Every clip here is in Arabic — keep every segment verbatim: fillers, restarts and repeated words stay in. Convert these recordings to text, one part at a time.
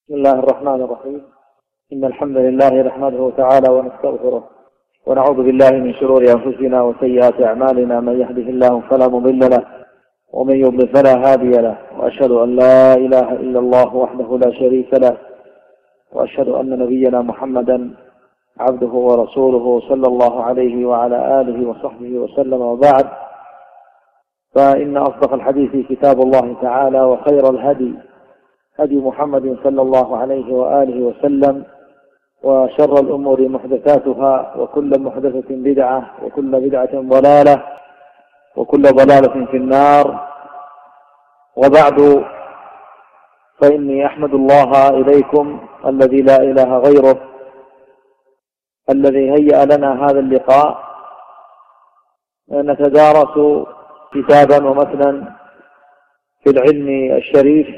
بسم الله الرحمن الرحيم. إن الحمد لله نحمده تعالى ونستغفره ونعوذ بالله من شرور أنفسنا وسيئات أعمالنا، من يهده الله فلا مضل له ومن يضلل فلا هادي له، وأشهد أن لا إله إلا الله وحده لا شريك له، وأشهد أن نبينا محمدا عبده ورسوله صلى الله عليه وعلى آله وصحبه وسلم. وبعد، فإن أصدق الحديث كتاب الله تعالى، وخير الهدي هدي محمد صلى الله عليه وآله وسلم، وشر الأمور محدثاتها، وكل محدثة بدعة، وكل بدعة ضلالة، وكل ضلالة في النار. وبعد، فإني أحمد الله إليكم الذي لا إله غيره، الذي هيأ لنا هذا اللقاء نتدارس كتابا ومتنا في العلم الشريف،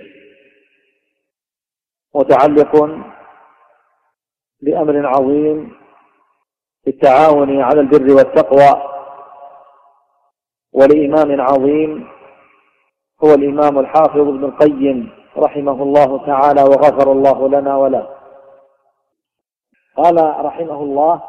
متعلق بأمر عظيم في التعاون على البر والتقوى، ولإمام عظيم هو الإمام الحافظ ابن القيم رحمه الله تعالى وغفر الله لنا وله. قال رحمه الله،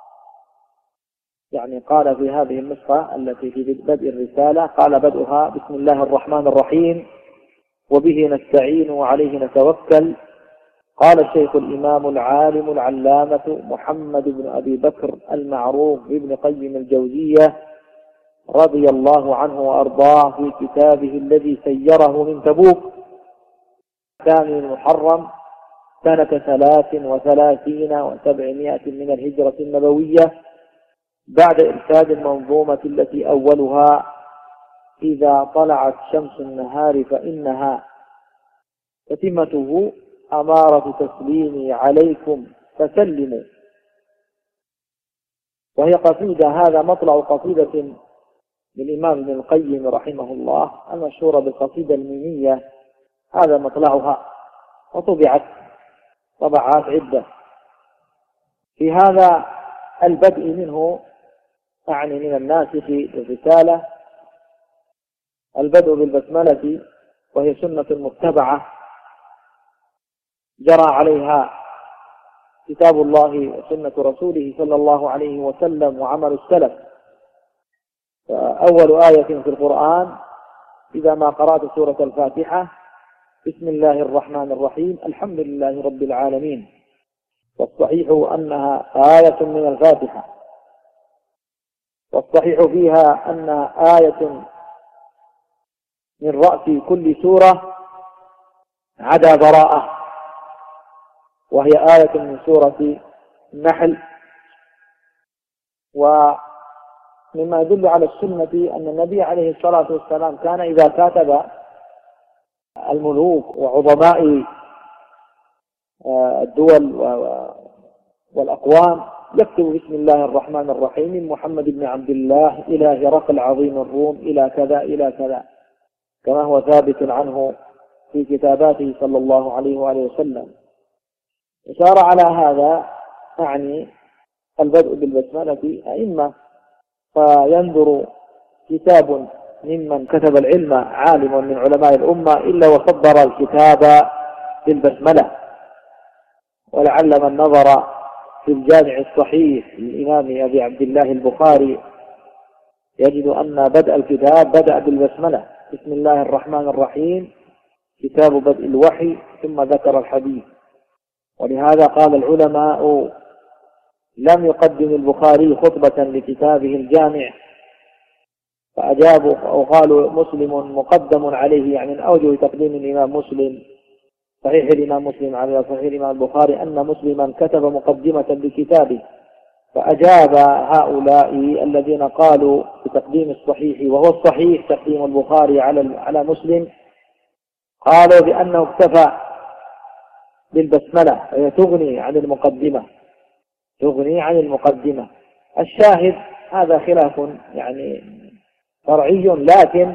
يعني قال في هذه النسخة التي في بدء الرسالة، قال بدءها: بسم الله الرحمن الرحيم، وبه نستعين وعليه نتوكل. قال الشيخ الإمام العالم العلامة محمد بن أبي بكر المعروف بابن قيم الجوزية رضي الله عنه وأرضاه في كتابه الذي سيره من تبوك ثاني المحرم سنة ثلاث وثلاثين وسبعمائة من الهجرة النبوية، بعد إرشاد المنظومة التي أولها: إذا طلعت شمس النهار فإنها، تتمته: أمارة تسليمي عليكم فسلموا. وهي قصيدة، هذا مطلع قصيدة للإمام ابن القيم رحمه الله المشهورة بالقصيدة الميمية، هذا مطلعها، وطبعت طبعات عدة. في هذا البدء منه، أعني من الناسخ الرسالة، البدء بالبسملة، وهي سنة متبعة جرى عليها كتاب الله وسنة رسوله صلى الله عليه وسلم وعمل السلف. فأول آية في القرآن إذا ما قرأت سورة الفاتحة: بسم الله الرحمن الرحيم الحمد لله رب العالمين. والصحيح أنها آية من الفاتحة، والصحيح فيها أنها آية من رأس كل سورة عدا براءة، وهي آية من سورة النحل. ومما يدل على السنة أن النبي عليه الصلاة والسلام كان إذا كاتب الملوك وعظماء الدول والأقوام يكتب بسم الله الرحمن الرحيم من محمد بن عبد الله إلى هرقل عظيم الروم إلى كذا إلى كذا، كما هو ثابت عنه في كتاباته صلى الله عليه وآله وسلم. إشارة على هذا أعني البدء بالبسملة أئمة، فينظر كتاب ممن كتب العلم عالم من علماء الأمة إلا وصدر الكتاب بالبسملة. ولعل من نظر في الجامع الصحيح للإمام أبي عبد الله البخاري يجد أن بدء الكتاب بدأ بالبسملة: بسم الله الرحمن الرحيم، كتاب بدء الوحي، ثم ذكر الحديث. ولهذا قال العلماء: لم يقدم البخاري خطبة لكتابه الجامع، فأجابوا أو قالوا مسلم مقدم عليه، يعني من أوجه تقديم الإمام مسلم صحيح الإمام مسلم على صحيح الإمام البخاري أن مسلما كتب مقدمة لكتابه. فأجاب هؤلاء الذين قالوا بتقديم الصحيح، وهو الصحيح تقديم البخاري على على مسلم، قالوا بأنه اكتفى بالبسملة، وهي تغني عن المقدمة تغني عن المقدمة. الشاهد هذا خلاف يعني فرعي، لكن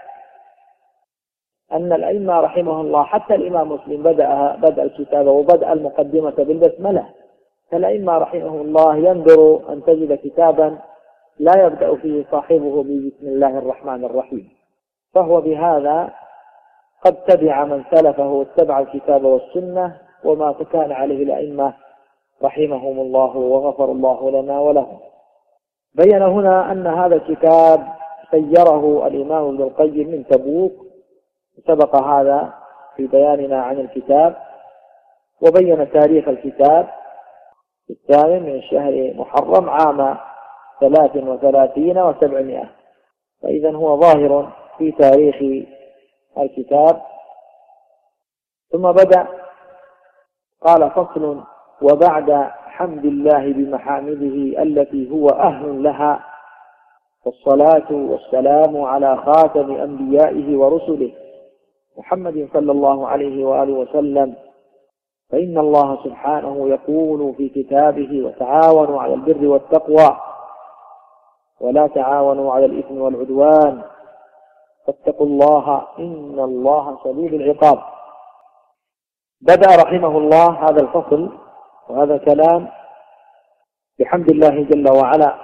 أن الأئمة رحمه الله حتى الإمام مسلم بدأ بدأ الكتاب وبدأ المقدمة بالبسملة، فالأئمة رحمه الله ينظر أن تجد كتابا لا يبدأ فيه صاحبه بسم الله الرحمن الرحيم، فهو بهذا قد تبع من سلفه واتبع الكتاب والسنة وما كان عليه الأئمة رحمهم الله وغفر الله لنا ولهم. بين هنا أن هذا الكتاب سيره الإمام ابن القيم من تبوك، سبق هذا في بياننا عن الكتاب، وبين تاريخ الكتاب الثامن من شهر محرم عام ثلاث وثلاثين وسبعمائة، فإذا هو ظاهر في تاريخ الكتاب. ثم بدأ قال: فصل: وبعد حمد الله بمحامده التي هو أهل لها، والصلاة والسلام على خاتم أنبيائه ورسله محمد صلى الله عليه وآله وسلم، فإن الله سبحانه يقول في كتابه: وتعاونوا على البر والتقوى ولا تعاونوا على الإثم والعدوان فاتقوا الله إن الله شديد العقاب. بدأ رحمه الله هذا الفصل وهذا الكلام بحمد الله جل وعلا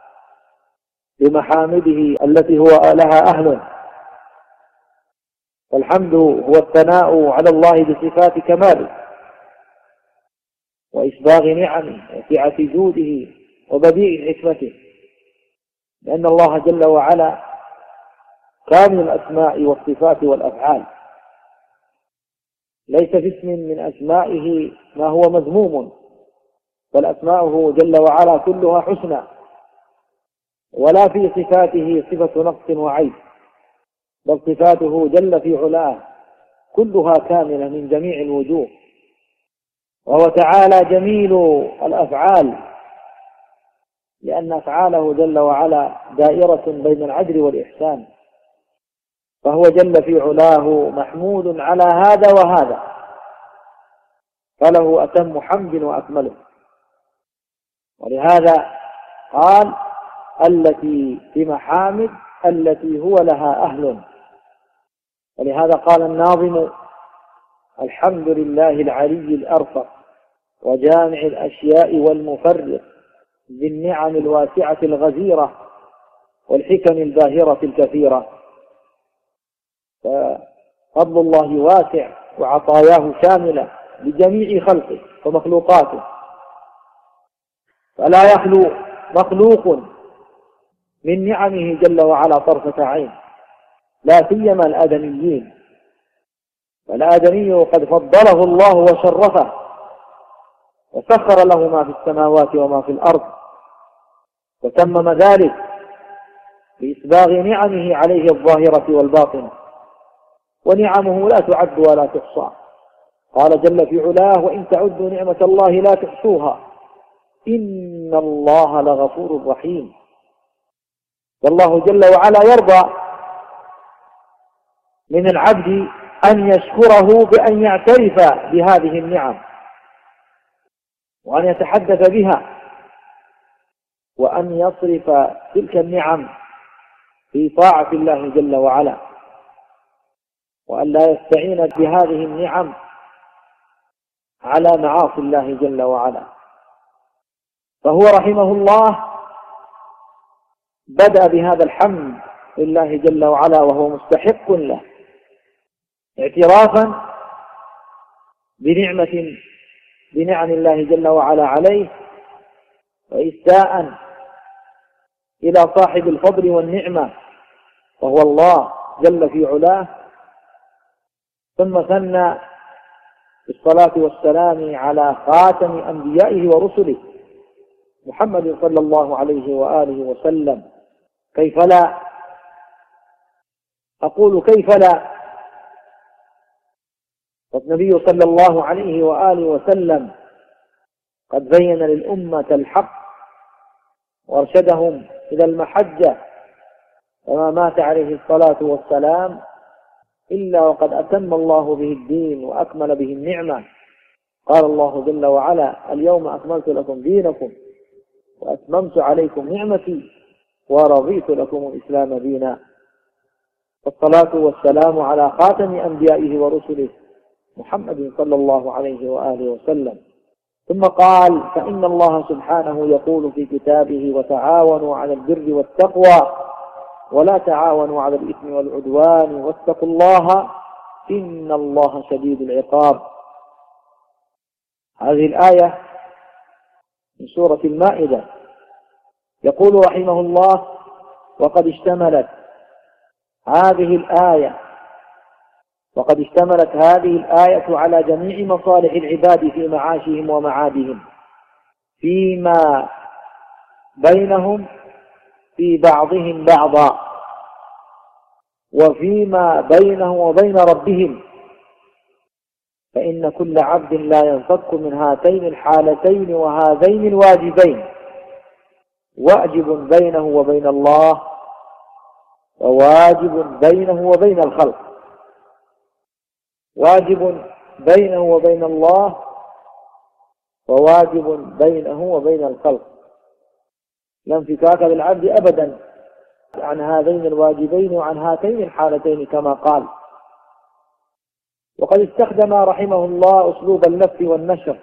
بمحامده التي هو لها أهل، والحمد هو الثناء على الله بصفات كماله وإسباغ نعمه وسعة جوده وبديع حكمته، لأن الله جل وعلا كامل الأسماء والصفات والأفعال، ليس في اسم من أسمائه ما هو مذموم، بل أسماؤه جل وعلا كلها حسنى، ولا في صفاته صفة نقص وعيب، بل صفاته جل في علاه كلها كاملة من جميع الوجوه، وهو تعالى جميل الأفعال، لأن أفعاله جل وعلا دائرة بين العدل والإحسان، فهو جل في علاه محمود على هذا وهذا، فله أتم حمد وأكمله. ولهذا قال: التي بمحامد التي هو لها أهل. ولهذا قال الناظم: الحمد لله العلي الأرفق وجامع الأشياء والمفرق ذي النعم الواسعة الغزيرة والحكم الباهرة الكثيرة. ففضل الله واسع وعطاياه شاملة لجميع خلقه ومخلوقاته، فلا يخلو مخلوق من نعمه جل وعلا طرفة عين، لا سيما الآدميين، فالآدمي قد فضله الله وشرفه وسخر له ما في السماوات وما في الأرض، وتمم ذلك بإسباغ نعمه عليه الظاهرة والباطنة، ونعمه لا تعد ولا تحصى. قال جل في علاه: وإن تعدوا نعمة الله لا تحصوها إن الله لغفور رحيم. والله جل وعلا يرضى من العبد أن يشكره بأن يعترف بهذه النعم وأن يتحدث بها، وأن يصرف تلك النعم في طاعة الله جل وعلا، وأن لا يستعين بهذه النعم على معاصي الله جل وعلا. فهو رحمه الله بدأ بهذا الحمد لله جل وعلا وهو مستحق له، اعترافا بنعمة بنعم الله جل وعلا عليه، وإساء إلى صاحب الفضل والنعمة وهو الله جل في علاه. ثم ثنى بالصلاة والسلام على خاتم أنبيائه ورسله محمد صلى الله عليه وآله وسلم. كيف لا؟ أقول كيف لا؟ والنبي صلى الله عليه وآله وسلم قد بين للأمة الحق وارشدهم إلى المحجة، وما مات عليه الصلاة والسلام إلا وقد أتم الله به الدين وأكمل به النعمة. قال الله جل وعلا: اليوم أكملت لكم دينكم وأتممت عليكم نعمتي ورضيت لكم الإسلام دينا. والصلاة والسلام على خاتم أنبيائه ورسله محمد صلى الله عليه وآله وسلم. ثم قال: فإن الله سبحانه يقول في كتابه: وتعاونوا على البر والتقوى ولا تعاونوا على الإثم والعدوان واتقوا الله إن الله شديد العقاب. هذه الآية من سورة المائدة. يقول رحمه الله: وقد اشتملت هذه الآية وقد اشتملت هذه الآية على جميع مصالح العباد في معاشهم ومعادهم، فيما بينهم في بعضهم بعضا، وفيما بينهم وبين ربهم، فإن كل عبد لا ينفك من هاتين الحالتين وهذين الواجبين، واجب بينه وبين الله، وواجب بينه وبين الخلق. واجب بينه وبين الله، وواجب بينه وبين الخلق، لا انفكاك للعبد أبدا عن هذين الواجبين وعن هاتين الحالتين كما قال. وقد استخدم رحمه الله أسلوب اللف والنشر،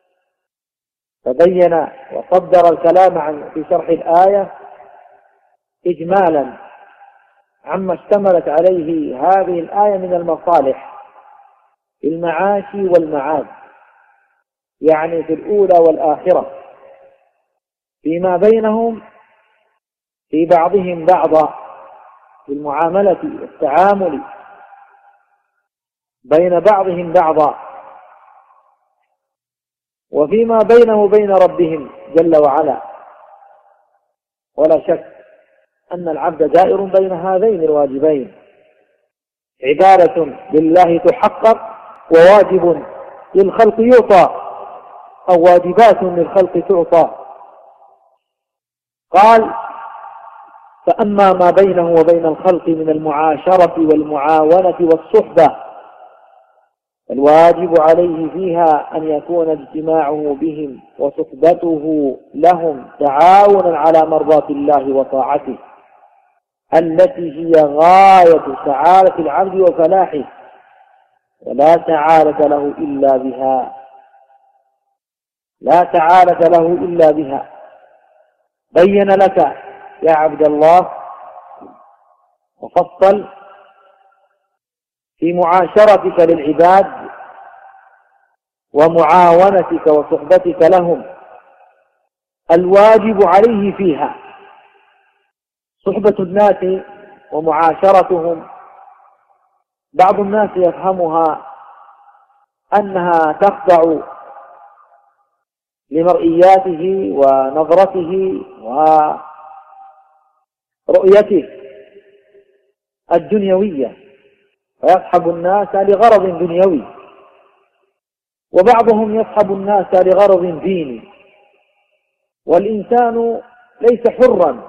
فبين وصدر الكلام عن في شرح الآية إجمالا عما اشتملت عليه هذه الآية من المصالح في المعاش والمعاد، يعني في الأولى والآخرة، فيما بينهم في بعضهم بعضا، في المعاملة والتعامل بين بعضهم بعضا، وفيما بينه وبين ربهم جل وعلا. ولا شك أن العبد دائر بين هذين الواجبين، عبادة لله تحقق، وواجب للخلق يعطى، أو واجبات للخلق تعطى. قال: فأما ما بينه وبين الخلق من المعاشرة والمعاونة والصحبة، الواجب عليه فيها أن يكون اجتماعه بهم وصحبته لهم تعاونا على مرضاة الله وطاعته، التي هي غاية سعادة العبد وفلاحه، ولا سعادة له إلا بها لا سعادة له إلا بها. بين لك يا عبد الله وفصل في معاشرتك للعباد ومعاونتك وصحبتك لهم الواجب عليه فيها. صحبة الناس ومعاشرتهم بعض الناس يفهمها أنها تخضع لمرئياته ونظرته ورؤيته الدنيوية، فيصحب الناس لغرض دنيوي، وبعضهم يصحب الناس لغرض ديني. والإنسان ليس حرا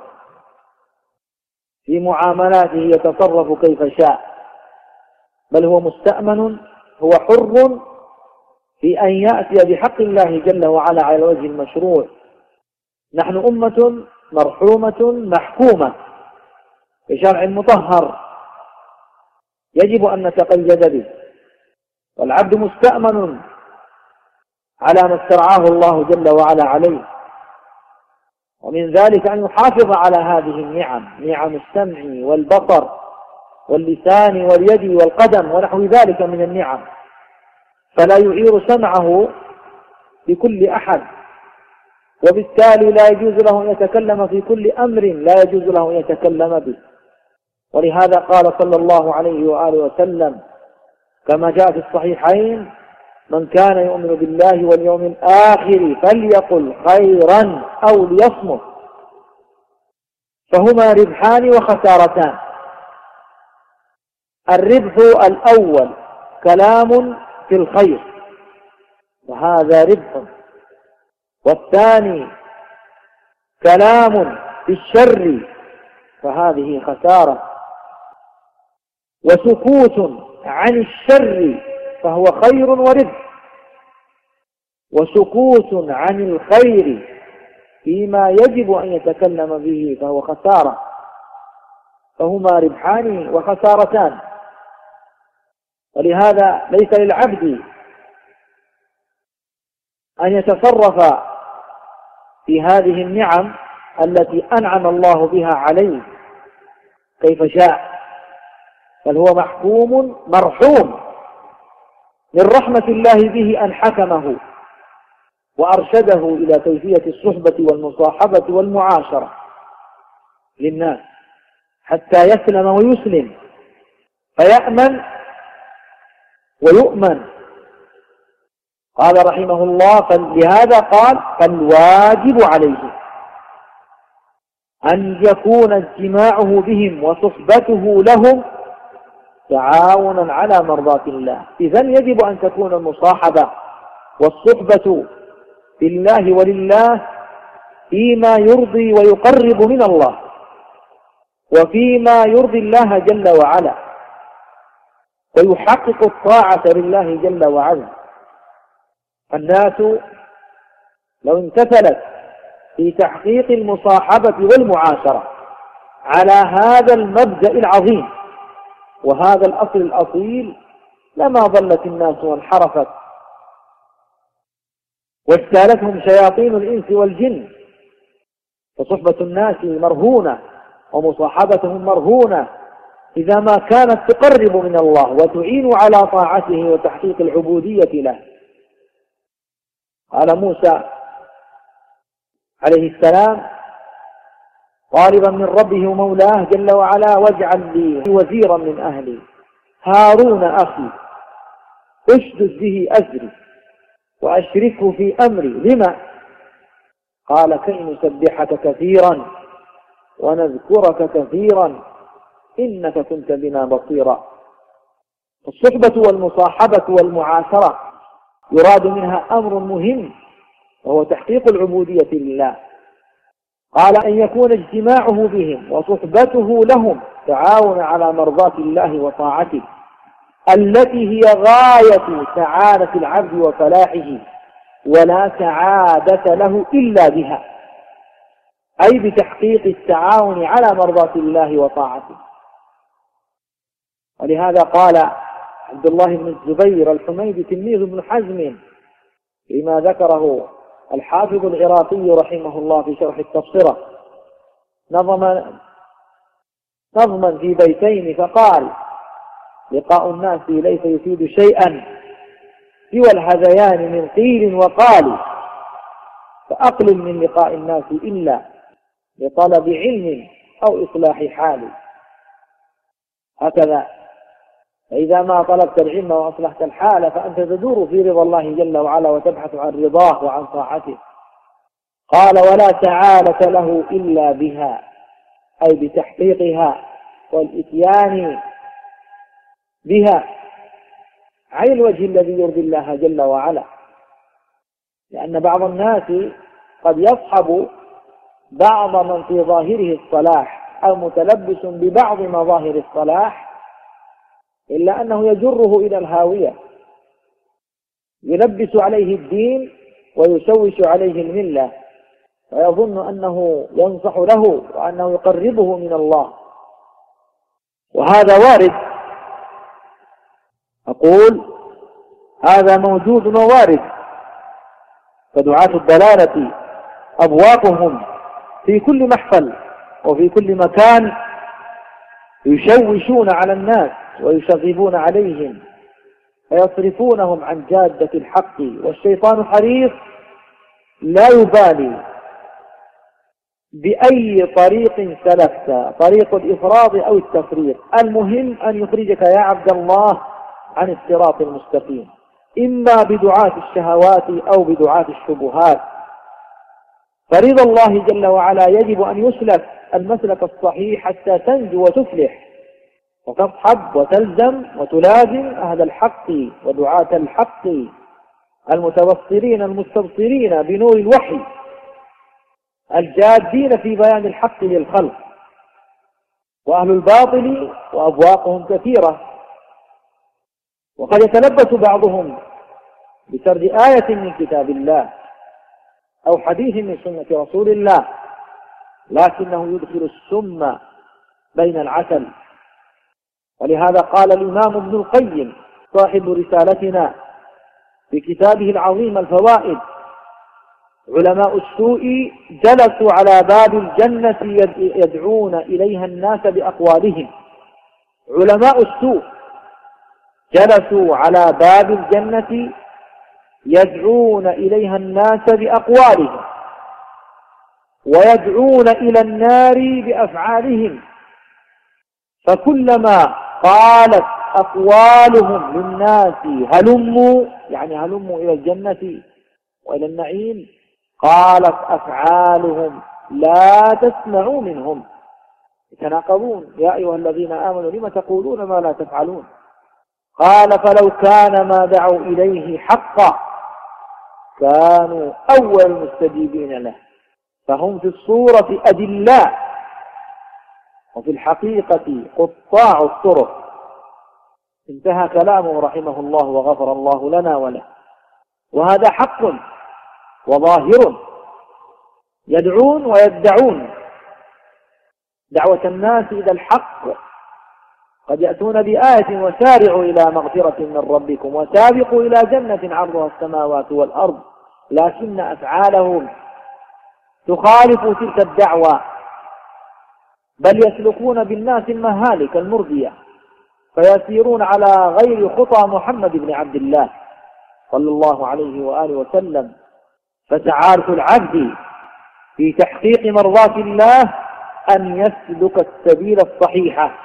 في معاملاته يتصرف كيف شاء، بل هو مستأمن، هو حر في أن يأتي بحق الله جل وعلا على الوجه المشروع. نحن أمة مرحومة محكومة بشرع مطهر يجب أن نتقيد به، والعبد مستأمن على ما استرعاه الله جل وعلا عليه، ومن ذلك أن يحافظ على هذه النعم، نعم السمع والبصر واللسان واليد والقدم ونحو ذلك من النعم، فلا يعير سمعه بكل أحد، وبالتالي لا يجوز له أن يتكلم في كل أمر لا يجوز له أن يتكلم به. ولهذا قال صلى الله عليه وآله وسلم كما جاء في الصحيحين: من كان يؤمن بالله واليوم الآخر فليقل خيرا أو ليصمت، فهما ربحان وخسارتان. الربح الأول كلام في الخير، وهذا ربح، والثاني كلام في الشر، فهذه خسارة. وسكوت عن الشر فهو خير وربح، وسكوت عن الخير فيما يجب أن يتكلم به فهو خسارة، فهما ربحان وخسارتان. ولهذا ليس للعبد أن يتصرف في هذه النعم التي أنعم الله بها عليه كيف شاء، بل هو محكوم مرحوم من رحمة الله به أن حكمه وأرشده إلى كيفية الصحبة والمصاحبة والمعاشرة للناس حتى يسلم ويسلم فيأمن ويؤمن. قال رحمه الله: فلهذا قال: فالواجب عليه أن يكون اجتماعه بهم وصحبته لهم تعاونا على مرضاة الله. إذن يجب أن تكون المصاحبة والصحبة في الله ولله فيما يرضي ويقرب من الله، وفيما يرضي الله جل وعلا ويحقق الطاعة لله جل وعلا. الناس لو امتثلت في تحقيق المصاحبة والمعاشرة على هذا المبدأ العظيم وهذا الأصل الأصيل لما ضلت الناس وانحرفت واجتالتهم شياطين الإنس والجن. فصحبة الناس مرهونة ومصاحبتهم مرهونة إذا ما كانت تقرب من الله وتعين على طاعته وتحقيق العبودية له. قال موسى عليه السلام طالبا من ربه ومولاه جل وعلا: واجعل لي وزيرا من أهلي هارون أخي اشدد به أزري وأشركه في أمري. لما؟ قال: كي نسبحك كثيرا ونذكرك كثيرا إنك كنت بنا بصيرا. الصحبة والمصاحبة والمعاشرة يراد منها أمر مهم وهو تحقيق العبودية لله. قال: أن يكون اجتماعه بهم وصحبته لهم تعاون على مرضاة الله وطاعته التي هي غاية سعادة العبد وفلاحه، ولا سعادة له إلا بها، أي بتحقيق التعاون على مرضاة الله وطاعته. ولهذا قال عبد الله بن الزبير الحميدي تلميذ ابن حزم لما ذكره الحافظ العراقي رحمه الله في شرح التبصرة نظم نظما في بيتين فقال: لقاء الناس ليس يفيد شيئا سوى الهذيان من قيل وقال، فأقلل من لقاء الناس إلا لطلب علم أو إصلاح حال. هكذا فإذا ما طلبت العلم وأصلحت الحال فأنت تدور في رضا الله جل وعلا وتبحث عن رضاه وعن طاعته. قال: ولا سعادة له إلا بها، أي بتحقيقها والإتيان بها على الوجه الذي يرضي الله جل وعلا. لأن بعض الناس قد يصحب بعض من في ظاهره الصلاح أو متلبس ببعض مظاهر الصلاح، إلا أنه يجره إلى الهاوية، يلبس عليه الدين ويشوش عليه الملة ويظن أنه ينصح له وأنه يقربه من الله، وهذا وارد. أقول هذا موجود ووارد. فدعاة الضلالة أبواقهم في كل محفل وفي كل مكان يشوشون على الناس ويشغبون عليهم فيصرفونهم عن جادة الحق، والشيطان حريص لا يبالي بأي طريق سلكت، طريق الإفراط أو التفريط، المهم أن يخرجك يا عبد الله عن الصراط المستقيم، إما بدعاة الشهوات أو بدعاة الشبهات. فرضا الله جل وعلا يجب أن يسلك المسلك الصحيح حتى تنجو وتفلح وتصحب وتلزم وتلازم أهل الحق ودعاة الحق المتبصرين المستبصرين بنور الوحي الجادين في بيان الحق للخلق. وأهل الباطل وأبواقهم كثيرة، وقد يتلبس بعضهم بسرد آية من كتاب الله أو حديث من سنة رسول الله، لكنه يدخل السم بين العسل. ولهذا قال الإمام ابن القيم صاحب رسالتنا في كتابه العظيم الفوائد: علماء السوء جلسوا على باب الجنة يدعون إليها الناس بأقوالهم. علماء السوء جلسوا على باب الجنة يدعون إليها الناس بأقوالهم ويدعون إلى النار بأفعالهم، فكلما قالت أقوالهم للناس هلموا، يعني هلموا إلى الجنة وإلى النعيم، قالت أفعالهم لا تسمعوا منهم، يتناقضون: يا أيها الذين آمنوا لم تقولون ما لا تفعلون؟ قال: فلو كان ما دعوا إليه حقا كانوا أول المستجيبين له، فهم في الصورة أدلاء وفي الحقيقة قطاع الطرق. انتهى كلامه رحمه الله وغفر الله لنا وله. وهذا حق وظاهر، يدعون ويدعون دعوة الناس إلى الحق، قد يأتون بآية: وسارعوا إلى مغفرة من ربكم وسابقوا إلى جنة عرضها السماوات والأرض، لكن أفعالهم تخالف تلك الدعوة، بل يسلكون بالناس المهالك المردية، فيسيرون على غير خطى محمد بن عبد الله صلى الله عليه وآله وسلم. فتعارف العبد في تحقيق مرضاة الله أن يسلك السبيل الصحيحة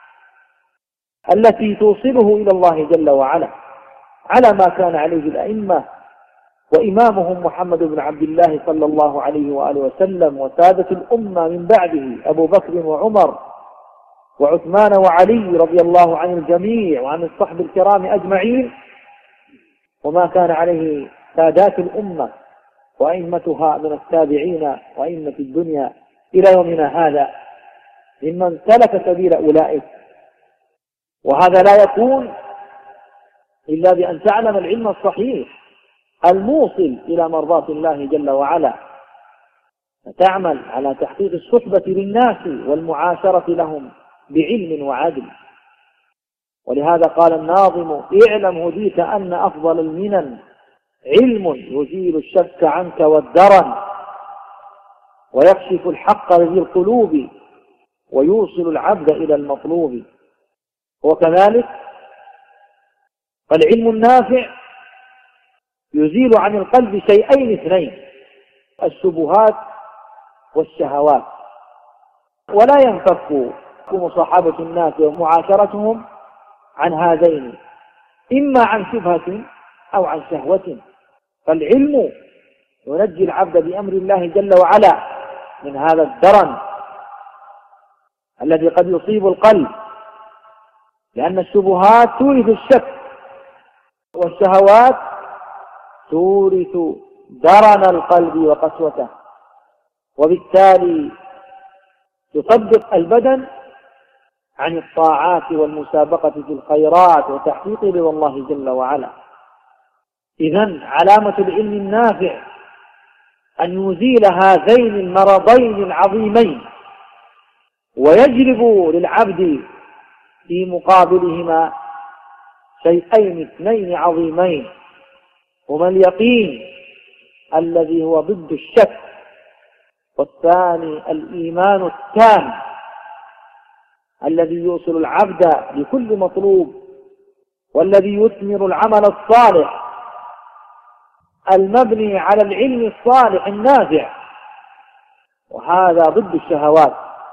التي توصله إلى الله جل وعلا، على ما كان عليه الأئمة وإمامهم محمد بن عبد الله صلى الله عليه وآله وسلم، وسادة الأمة من بعده أبو بكر وعمر وعثمان وعلي رضي الله عن الجميع وعن الصحب الكرام أجمعين، وما كان عليه سادات الأمة وأئمتها من التابعين وأئمة الدنيا إلى يومنا هذا ممن سلك سبيل أولئك. وهذا لا يكون إلا بأن تعلم العلم الصحيح الموصل إلى مرضاة الله جل وعلا، فتعمل على تحقيق الصحبة للناس والمعاشرة لهم بعلم وعدل. ولهذا قال الناظم: اعلم هديت أن أفضل المنن علم يزيل الشك عنك والدرن، ويكشف الحق لذي القلوب ويوصل العبد إلى المطلوب. وكذلك فالعلم النافع يزيل عن القلب شيئين اثنين: الشبهات والشهوات، ولا ينفك مصاحبة الناس ومعاشرتهم عن هذين، إما عن شبهة أو عن شهوة. فالعلم ينجي العبد بأمر الله جل وعلا من هذا الدرن الذي قد يصيب القلب، لأن الشبهات تورث الشك، والشهوات تورث درن القلب وقسوته، وبالتالي تصدق البدن عن الطاعات والمسابقة في الخيرات وتحقيق رضا الله جل وعلا. إذن علامة العلم النافع أن يزيل هذين المرضين العظيمين، ويجلب للعبد في مقابلهما شيئين اثنين عظيمين، هما اليقين الذي هو ضد الشك، والثاني الإيمان التام الذي يوصل العبد لكل مطلوب، والذي يثمر العمل الصالح المبني على العلم الصالح النافع، وهذا ضد الشهوات.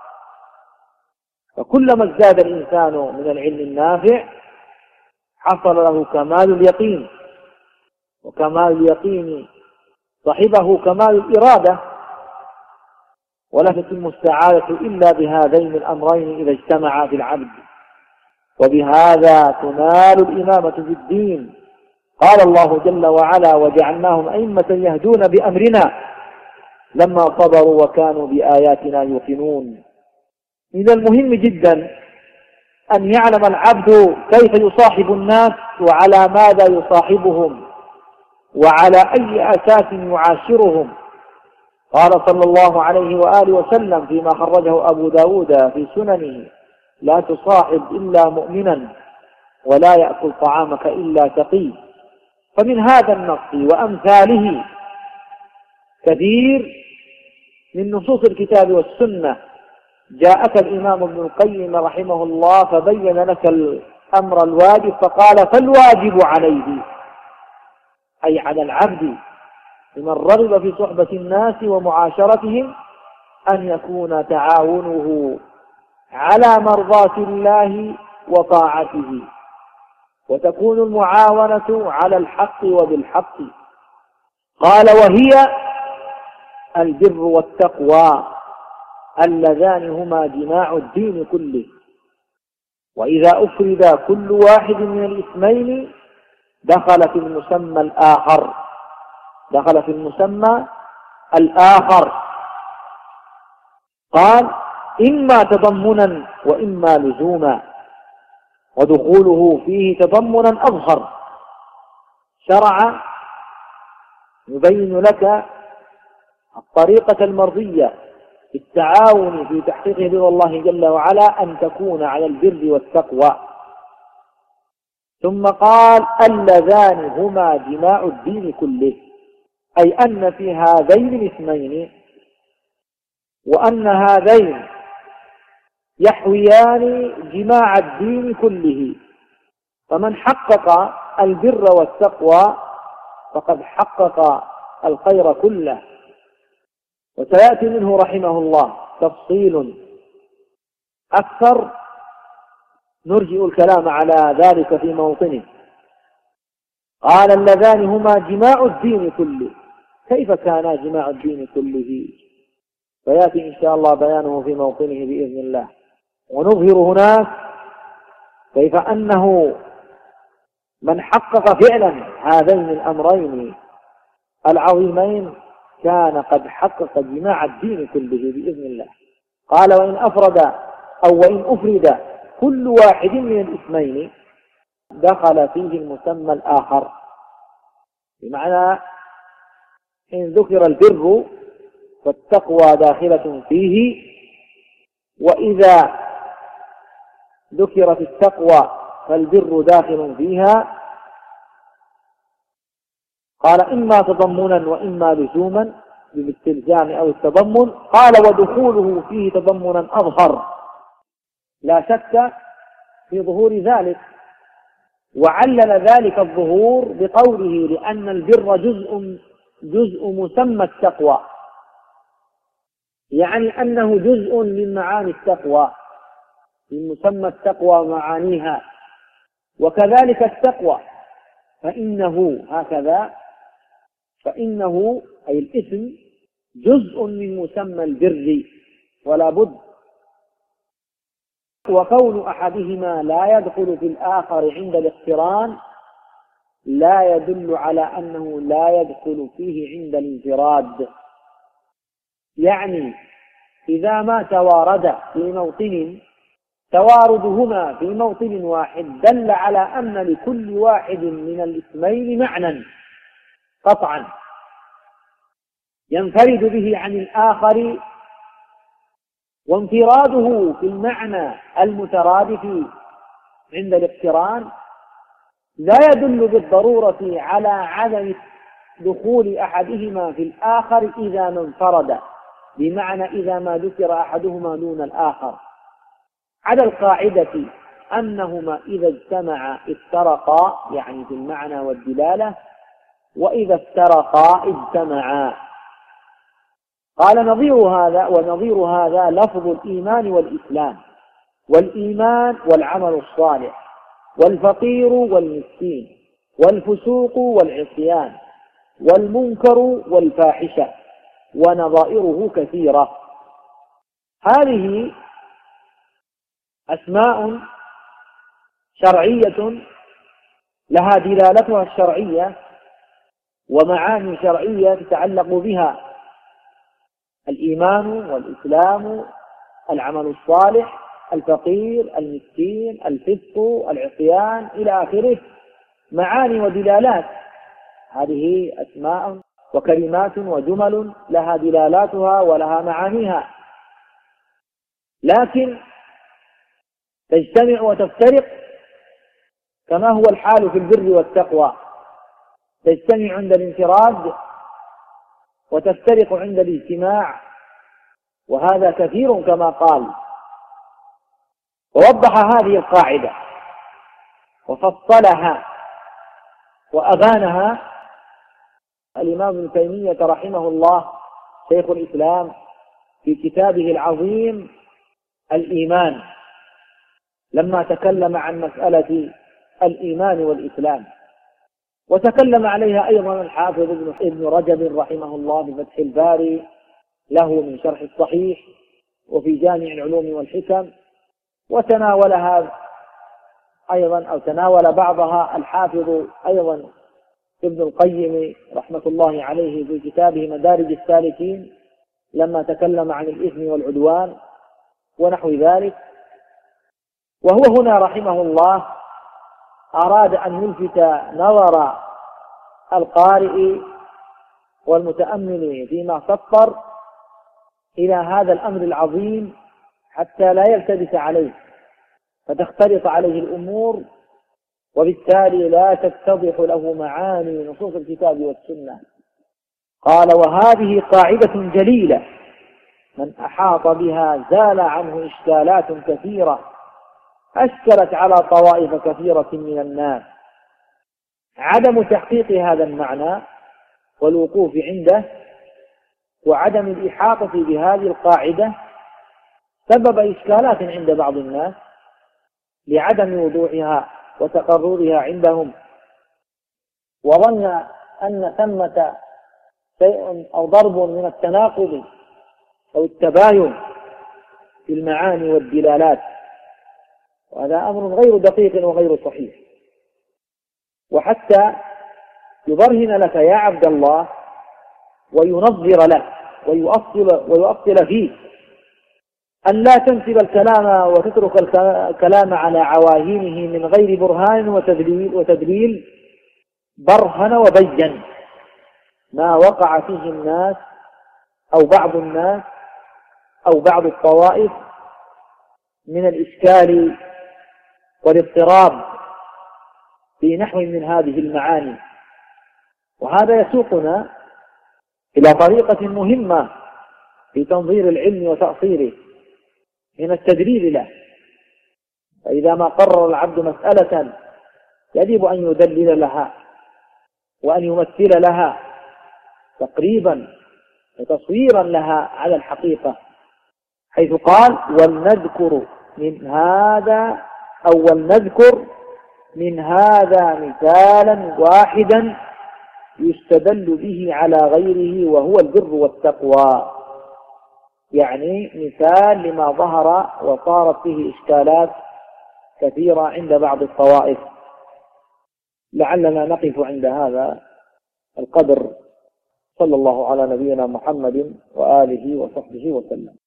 فكلما ازداد الإنسان من العلم النافع حصل له كمال اليقين، وكمال اليقين صحبه كمال الإرادة، ولا تتم السعادة إلا بهذين الأمرين إذا اجتمعا في العبد، وبهذا تنال الإمامة في الدين. قال الله جل وعلا: وجعلناهم أئمة يهدون بأمرنا لما صبروا وكانوا بآياتنا يوقنون. من المهم جدا أن يعلم العبد كيف يصاحب الناس وعلى ماذا يصاحبهم وعلى أي أساس يعاشرهم. قال صلى الله عليه وآله وسلم فيما خرجه أبو داود في سننه: لا تصاحب إلا مؤمنا ولا يأكل طعامك إلا تقي. فمن هذا النص وأمثاله كثير من نصوص الكتاب والسنة جاءك الإمام ابن القيم رحمه الله فبين لك الأمر الواجب، فقال: فالواجب عليه أي على العبد لمن رغب في صحبة الناس ومعاشرتهم أن يكون تعاونه على مرضاة الله وطاعته، وتكون المعاونة على الحق وبالحق. قال: وهي البر والتقوى اللذان هما جماع الدين كله. وإذا أفرد كل واحد من الاسمين دخل في المسمى الآخر دخل في المسمى الآخر قال: إما تضمنا وإما لزوما، ودخوله فيه تضمنا أظهر. شرع يبين لك الطريقة المرضية في التعاون في تحقيق رضا الله جل وعلا أن تكون على البر والتقوى. ثم قال: اللذان هما جماع الدين كله، أي أن في هذين الاسمين وأن هذين يحويان جماع الدين كله، فمن حقق البر والتقوى فقد حقق الخير كله. وسيأتي منه رحمه الله تفصيل أكثر نرجئ الكلام على ذلك في موطنه. قال: اللذان هما جماع الدين كله. كيف كان جماع الدين كله؟ فيأتي إن شاء الله بيانه في موطنه بإذن الله. ونظهر هناك كيف أنه من حقق فعلا هذين الأمرين العظيمين كان قد حقق جماع الدين كله بإذن الله. قال: وإن أفرد أو وإن أفرد كل واحد من الاسمين دخل فيه المسمى الآخر، بمعنى إن ذكر البر فالتقوى داخلة فيه، وإذا ذكرت التقوى فالبر داخل فيها. قال: إما تضمنا وإما لزوما بالاستلزام أو التضمن. قال: ودخوله فيه تضمنا أظهر، لا شك في ظهور ذلك، وعلل ذلك الظهور بقوله: لأن البر جزء جزء مسمى التقوى، يعني أنه جزء من معاني التقوى، من مسمى التقوى ومعانيها. وكذلك التقوى فإنه هكذا فإنه أي الاسم جزء من مسمى البر ولا بد. وكون أحدهما لا يدخل في الآخر عند الاقتران لا يدل على أنه لا يدخل فيه عند الانفراد. يعني إذا ما توارد في موطن تواردهما في موطن واحد دل على أن لكل واحد من الاسمين معنى قطعا ينفرد به عن الآخر، وانفراده في المعنى المترادف عند الاقتران لا يدل بالضرورة على عدم دخول أحدهما في الآخر إذا ما انفرد، بمعنى إذا ما ذكر أحدهما دون الآخر، على القاعدة أنهما إذا اجتمعا افترقا، يعني في المعنى والدلالة، وإذا افترقا اجتمعا. قال: نظير هذا ونظير هذا لفظ الإيمان والإسلام، والإيمان والعمل الصالح، والفقير والمسكين، والفسوق والعصيان، والمنكر والفاحشة، ونظائره كثيرة. هذه أسماء شرعية لها دلالتها الشرعية ومعاني شرعية تتعلق بها: الإيمان والإسلام، العمل الصالح، الفقير، المسكين، الفسق، العصيان، إلى آخره، معاني ودلالات. هذه أسماء وكلمات وجمل لها دلالاتها ولها معانيها، لكن تجتمع وتفترق كما هو الحال في البر والتقوى، تجتمع عند الانفراد وتفترق عند الاجتماع، وهذا كثير كما قال. ووضح هذه القاعدة وفصلها وأبانها الإمام ابن تيمية رحمه الله شيخ الإسلام في كتابه العظيم الإيمان، لما تكلم عن مسألة الإيمان والإسلام، وتكلم عليها أيضا الحافظ ابن رجب رحمه الله بفتح الباري له من شرح الصحيح وفي جامع العلوم والحكم، وتناولها أيضا أو تناول بعضها الحافظ أيضا ابن القيم رحمة الله عليه في كتابه مدارج السالكين لما تكلم عن الإثم والعدوان ونحو ذلك. وهو هنا رحمه الله أراد أن يلفت نظر القارئ والمتأمل فيما سطر إلى هذا الأمر العظيم حتى لا يلتبس عليه فتختلط عليه الأمور، وبالتالي لا تتضح له معاني نصوص الكتاب والسنة. قال: وهذه قاعدة جليلة من أحاط بها زال عنه إشكالات كثيرة أشكلت على طوائف كثيرة من الناس. عدم تحقيق هذا المعنى والوقوف عنده وعدم الإحاطة بهذه القاعدة سبب إشكالات عند بعض الناس لعدم وضوحها وتقررها عندهم، وظن أن ثمة شيء أو ضرب من التناقض أو التباين في المعاني والدلالات، وهذا أمر غير دقيق وغير صحيح. وحتى يبرهن لك يا عبد الله وينظر لك ويؤصل, ويؤصل فيك أن لا تنسب الكلام وتترك الكلام على عواهنه من غير برهان وتدليل, وتدليل برهن وبين ما وقع فيه الناس أو بعض الناس أو بعض الطوائف من الإشكال والاضطراب في نحو من هذه المعاني. وهذا يسوقنا إلى طريقة مهمة في تنظير العلم وتأصيله من التدليل له. فإذا ما قرر العبد مسألة يجب أن يدلل لها وأن يمثل لها تقريبا وتصويرا لها على الحقيقة، حيث قال: ولنذكر من هذا أو ولنذكر من هذا مثالا واحدا يستدل به على غيره وهو البر والتقوى. يعني مثال لما ظهر وصارت فيه إشكالات كثيرة عند بعض الطوائف. لعلنا نقف عند هذا القدر. صلى الله على نبينا محمد وآله وصحبه وسلم.